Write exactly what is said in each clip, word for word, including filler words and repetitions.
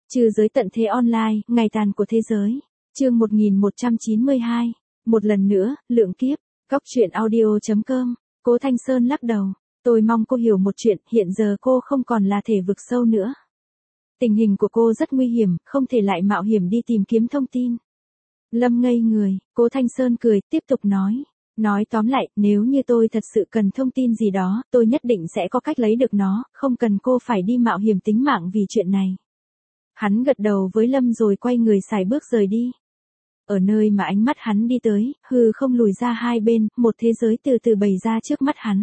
Trừ giới tận thế online, ngày tàn của thế giới. Chương một nghìn một trăm chín mươi hai. Một lần nữa, lượng kiếp. Góc truyện audio chấm com. Cố Thanh Sơn lắc đầu. Tôi mong cô hiểu một chuyện, hiện giờ cô không còn là thể vực sâu nữa. Tình hình của cô rất nguy hiểm, không thể lại mạo hiểm đi tìm kiếm thông tin. Lâm ngây người, Cố Thanh Sơn cười, tiếp tục nói. Nói tóm lại, nếu như tôi thật sự cần thông tin gì đó, tôi nhất định sẽ có cách lấy được nó, không cần cô phải đi mạo hiểm tính mạng vì chuyện này. Hắn gật đầu với Lâm rồi quay người sải bước rời đi. Ở nơi mà ánh mắt hắn đi tới, hư không lùi ra hai bên, một thế giới từ từ bày ra trước mắt hắn.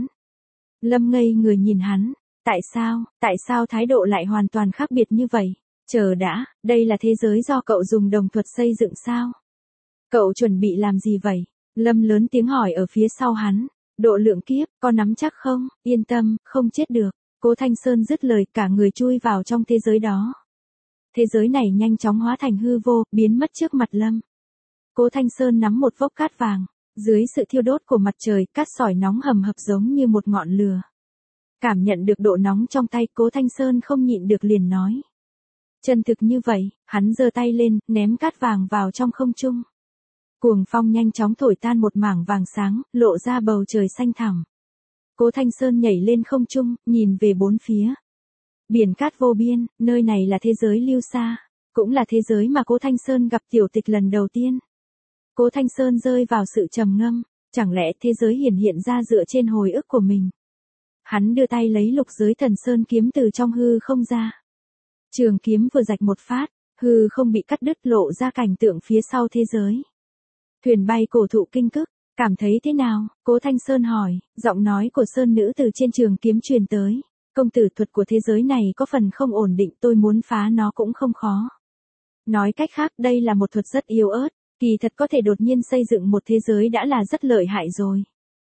Lâm ngây người nhìn hắn. Tại sao, tại sao thái độ lại hoàn toàn khác biệt như vậy? Chờ đã, đây là thế giới do cậu dùng đồng thuật xây dựng sao? Cậu chuẩn bị làm gì vậy? Lâm lớn tiếng hỏi ở phía sau hắn. Độ lượng kiếp, có nắm chắc không? Yên tâm, không chết được. Cố Thanh Sơn dứt lời, cả người chui vào trong thế giới đó. Thế giới này nhanh chóng hóa thành hư vô, biến mất trước mặt Lâm. Cố Thanh Sơn nắm một vốc cát vàng. Dưới sự thiêu đốt của mặt trời, cát sỏi nóng hầm hập giống như một ngọn lửa. Cảm nhận được độ nóng trong tay, Cố Thanh Sơn không nhịn được liền nói. Chân thực như vậy, hắn giơ tay lên, ném cát vàng vào trong không trung. Cuồng phong nhanh chóng thổi tan một mảng vàng sáng, lộ ra bầu trời xanh thẳm. Cố Thanh Sơn nhảy lên không trung, nhìn về bốn phía. Biển cát vô biên, nơi này là thế giới lưu xa, cũng là thế giới mà Cố Thanh Sơn gặp Tiểu Tịch lần đầu tiên. Cố Thanh Sơn rơi vào sự trầm ngâm, chẳng lẽ thế giới hiển hiện ra dựa trên hồi ức của mình. Hắn đưa tay lấy lục giới thần sơn kiếm từ trong hư không ra. Trường kiếm vừa rạch một phát, hư không bị cắt đứt lộ ra cảnh tượng phía sau thế giới. Thuyền bay cổ thụ kinh cức, cảm thấy thế nào? Cố Thanh Sơn hỏi, giọng nói của sơn nữ từ trên trường kiếm truyền tới. Công tử, thuật của thế giới này có phần không ổn định, tôi muốn phá nó cũng không khó. Nói cách khác, đây là một thuật rất yếu ớt, kỳ thật có thể đột nhiên xây dựng một thế giới đã là rất lợi hại rồi.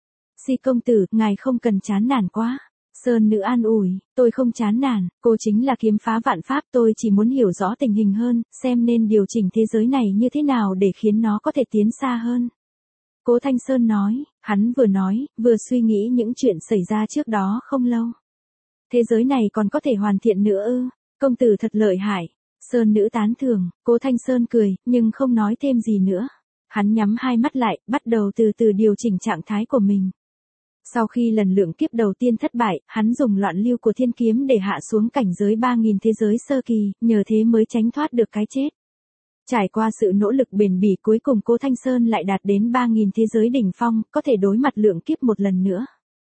Si công tử, ngài không cần chán nản quá. Sơn nữ an ủi, tôi không chán nản, cô chính là kiếm phá vạn pháp, tôi chỉ muốn hiểu rõ tình hình hơn, xem nên điều chỉnh thế giới này như thế nào để khiến nó có thể tiến xa hơn. Cố Thanh Sơn nói, hắn vừa nói, vừa suy nghĩ những chuyện xảy ra trước đó không lâu. Thế giới này còn có thể hoàn thiện nữa ư? Công tử thật lợi hại. Sơn nữ tán thưởng, Cố Thanh Sơn cười, nhưng không nói thêm gì nữa. Hắn nhắm hai mắt lại, bắt đầu từ từ điều chỉnh trạng thái của mình. Sau khi lần lượng kiếp đầu tiên thất bại, hắn dùng loạn lưu của thiên kiếm để hạ xuống cảnh giới ba nghìn thế giới sơ kỳ, nhờ thế mới tránh thoát được cái chết. Trải qua sự nỗ lực bền bỉ, cuối cùng Cố Thanh Sơn lại đạt đến ba nghìn thế giới đỉnh phong, có thể đối mặt lượng kiếp một lần nữa.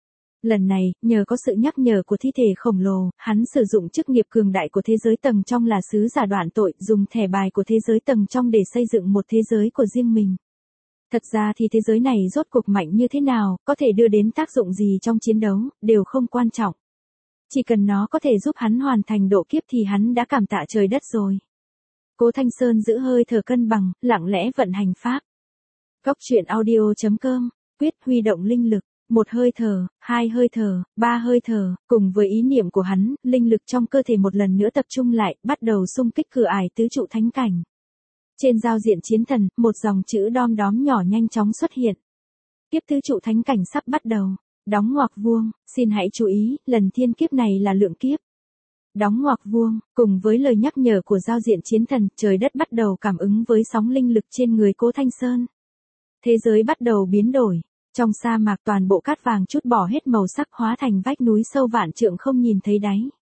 Lần này, nhờ có sự nhắc nhở của thi thể khổng lồ, hắn sử dụng chức nghiệp cường đại của thế giới tầng trong là sứ giả đoạn tội, dùng thẻ bài của thế giới tầng trong để xây dựng một thế giới của riêng mình. Thật ra thì thế giới này rốt cuộc mạnh như thế nào, có thể đưa đến tác dụng gì trong chiến đấu, đều không quan trọng. Chỉ cần nó có thể giúp hắn hoàn thành độ kiếp thì hắn đã cảm tạ trời đất rồi. Cố Thanh Sơn giữ hơi thở cân bằng, lặng lẽ vận hành pháp. Góc truyện audio chấm com, quyết huy động linh lực. Một hơi thở, hai hơi thở, ba hơi thở, cùng với ý niệm của hắn, linh lực trong cơ thể một lần nữa tập trung lại, bắt đầu xung kích cửa ải tứ trụ thánh cảnh. Trên giao diện chiến thần, một dòng chữ đom đóm nhỏ nhanh chóng xuất hiện. Kiếp tứ trụ thánh cảnh sắp bắt đầu. Đóng ngoặc vuông, xin hãy chú ý, lần thiên kiếp này là lượng kiếp. Đóng ngoặc vuông, cùng với lời nhắc nhở của giao diện chiến thần, trời đất bắt đầu cảm ứng với sóng linh lực trên người Cố Thanh Sơn. Thế giới bắt đầu biến đổi. Trong sa mạc toàn bộ cát vàng chút bỏ hết màu sắc hóa thành vách núi sâu vạn trượng không nhìn thấy đáy.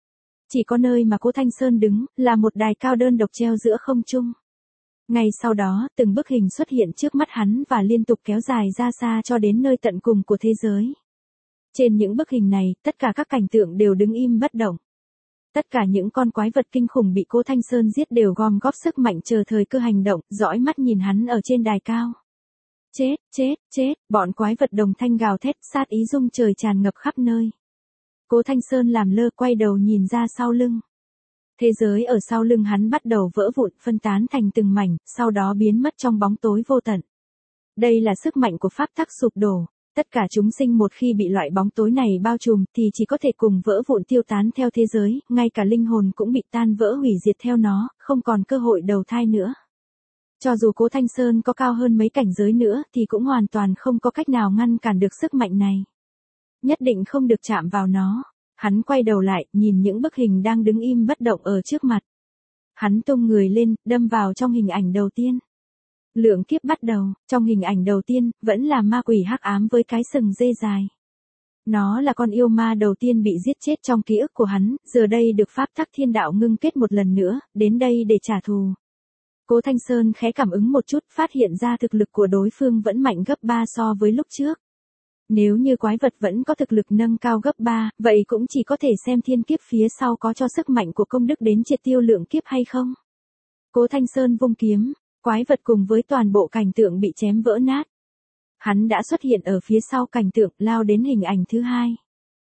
Chỉ có nơi mà Cố Thanh Sơn đứng, là một đài cao đơn độc treo giữa không trung. Ngay sau đó, từng bức hình xuất hiện trước mắt hắn và liên tục kéo dài ra xa cho đến nơi tận cùng của thế giới. Trên những bức hình này, tất cả các cảnh tượng đều đứng im bất động. Tất cả những con quái vật kinh khủng bị Cố Thanh Sơn giết đều gom góp sức mạnh chờ thời cơ hành động, dõi mắt nhìn hắn ở trên đài cao. Chết, chết, chết, bọn quái vật đồng thanh gào thét, sát ý rung trời tràn ngập khắp nơi. Cố Thanh Sơn làm lơ, quay đầu nhìn ra sau lưng. Thế giới ở sau lưng hắn bắt đầu vỡ vụn, phân tán thành từng mảnh, sau đó biến mất trong bóng tối vô tận. Đây là sức mạnh của pháp tắc sụp đổ. Tất cả chúng sinh một khi bị loại bóng tối này bao trùm thì chỉ có thể cùng vỡ vụn tiêu tán theo thế giới, ngay cả linh hồn cũng bị tan vỡ hủy diệt theo nó, không còn cơ hội đầu thai nữa. Cho dù Cố Thanh Sơn có cao hơn mấy cảnh giới nữa thì cũng hoàn toàn không có cách nào ngăn cản được sức mạnh này. Nhất định không được chạm vào nó. Hắn quay đầu lại, nhìn những bức hình đang đứng im bất động ở trước mặt. Hắn tung người lên, đâm vào trong hình ảnh đầu tiên. Lượng kiếp bắt đầu, trong hình ảnh đầu tiên, vẫn là ma quỷ hắc ám với cái sừng dê dài. Nó là con yêu ma đầu tiên bị giết chết trong ký ức của hắn, giờ đây được pháp tắc thiên đạo ngưng kết một lần nữa, đến đây để trả thù. Cố Thanh Sơn khẽ cảm ứng một chút, phát hiện ra thực lực của đối phương vẫn mạnh gấp ba so với lúc trước. Nếu như quái vật vẫn có thực lực nâng cao gấp ba, vậy cũng chỉ có thể xem thiên kiếp phía sau có cho sức mạnh của công đức đến triệt tiêu lượng kiếp hay không. Cố Thanh Sơn vung kiếm, quái vật cùng với toàn bộ cảnh tượng bị chém vỡ nát. Hắn đã xuất hiện ở phía sau cảnh tượng, lao đến hình ảnh thứ hai.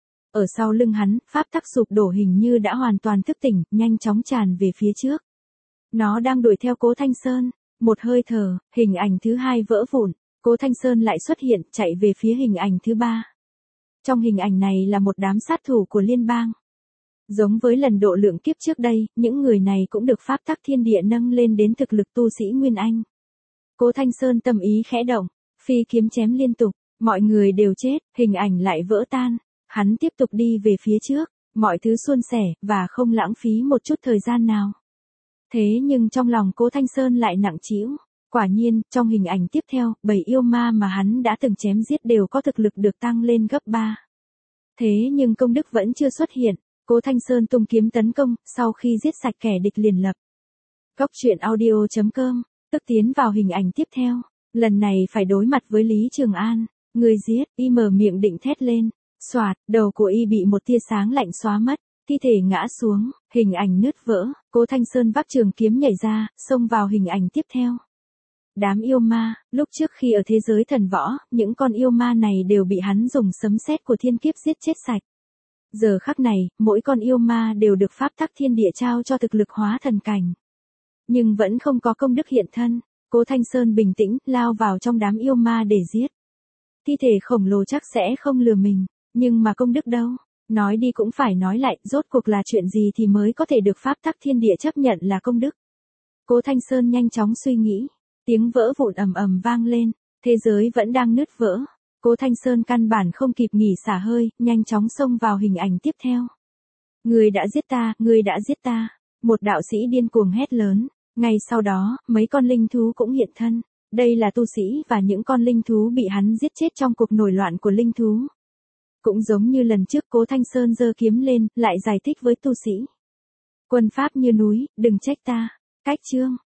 Ở sau lưng hắn, pháp tắc sụp đổ hình như đã hoàn toàn thức tỉnh, nhanh chóng tràn về phía trước. Nó đang đuổi theo Cố Thanh Sơn. Một hơi thở, hình ảnh thứ hai vỡ vụn. Cố Thanh Sơn lại xuất hiện, chạy về phía hình ảnh thứ ba. Trong hình ảnh này là một đám sát thủ của liên bang. Giống với lần độ lượng kiếp trước đây, những người này cũng được pháp tắc thiên địa nâng lên đến thực lực tu sĩ Nguyên Anh. Cố Thanh Sơn tâm ý khẽ động, phi kiếm chém liên tục, mọi người đều chết, hình ảnh lại vỡ tan. Hắn tiếp tục đi về phía trước, mọi thứ suôn sẻ, và không lãng phí một chút thời gian nào. Thế nhưng trong lòng Cố Thanh Sơn lại nặng trĩu. Quả nhiên, trong hình ảnh tiếp theo, bảy yêu ma mà hắn đã từng chém giết đều có thực lực được tăng lên gấp ba. Thế nhưng công đức vẫn chưa xuất hiện, Cố Thanh Sơn tung kiếm tấn công, sau khi giết sạch kẻ địch liền lập. Góc truyện audio chấm com, tức tiến vào hình ảnh tiếp theo, lần này phải đối mặt với Lý Trường An, người giết, y mở miệng định thét lên, xoạt, đầu của y bị một tia sáng lạnh xóa mất. Thi thể ngã xuống, hình ảnh nứt vỡ, Cố Thanh Sơn vác trường kiếm nhảy ra, xông vào hình ảnh tiếp theo. Đám yêu ma, lúc trước khi ở thế giới thần võ, những con yêu ma này đều bị hắn dùng sấm sét của thiên kiếp giết chết sạch. Giờ khắc này, mỗi con yêu ma đều được pháp tắc thiên địa trao cho thực lực hóa thần cảnh. Nhưng vẫn không có công đức hiện thân, Cố Thanh Sơn bình tĩnh, lao vào trong đám yêu ma để giết. Thi thể khổng lồ chắc sẽ không lừa mình, nhưng mà công đức đâu? Nói đi cũng phải nói lại, rốt cuộc là chuyện gì thì mới có thể được pháp tắc thiên địa chấp nhận là công đức. Cố Thanh Sơn nhanh chóng suy nghĩ, tiếng vỡ vụn ầm ầm vang lên, thế giới vẫn đang nứt vỡ. Cố Thanh Sơn căn bản không kịp nghỉ xả hơi, nhanh chóng xông vào hình ảnh tiếp theo. Người đã giết ta, người đã giết ta. Một đạo sĩ điên cuồng hét lớn, ngay sau đó, mấy con linh thú cũng hiện thân. Đây là tu sĩ và những con linh thú bị hắn giết chết trong cuộc nổi loạn của linh thú. Cũng giống như lần trước Cố Thanh Sơn giơ kiếm lên, lại giải thích với tu sĩ. Quân pháp như núi, đừng trách ta. Cách chương.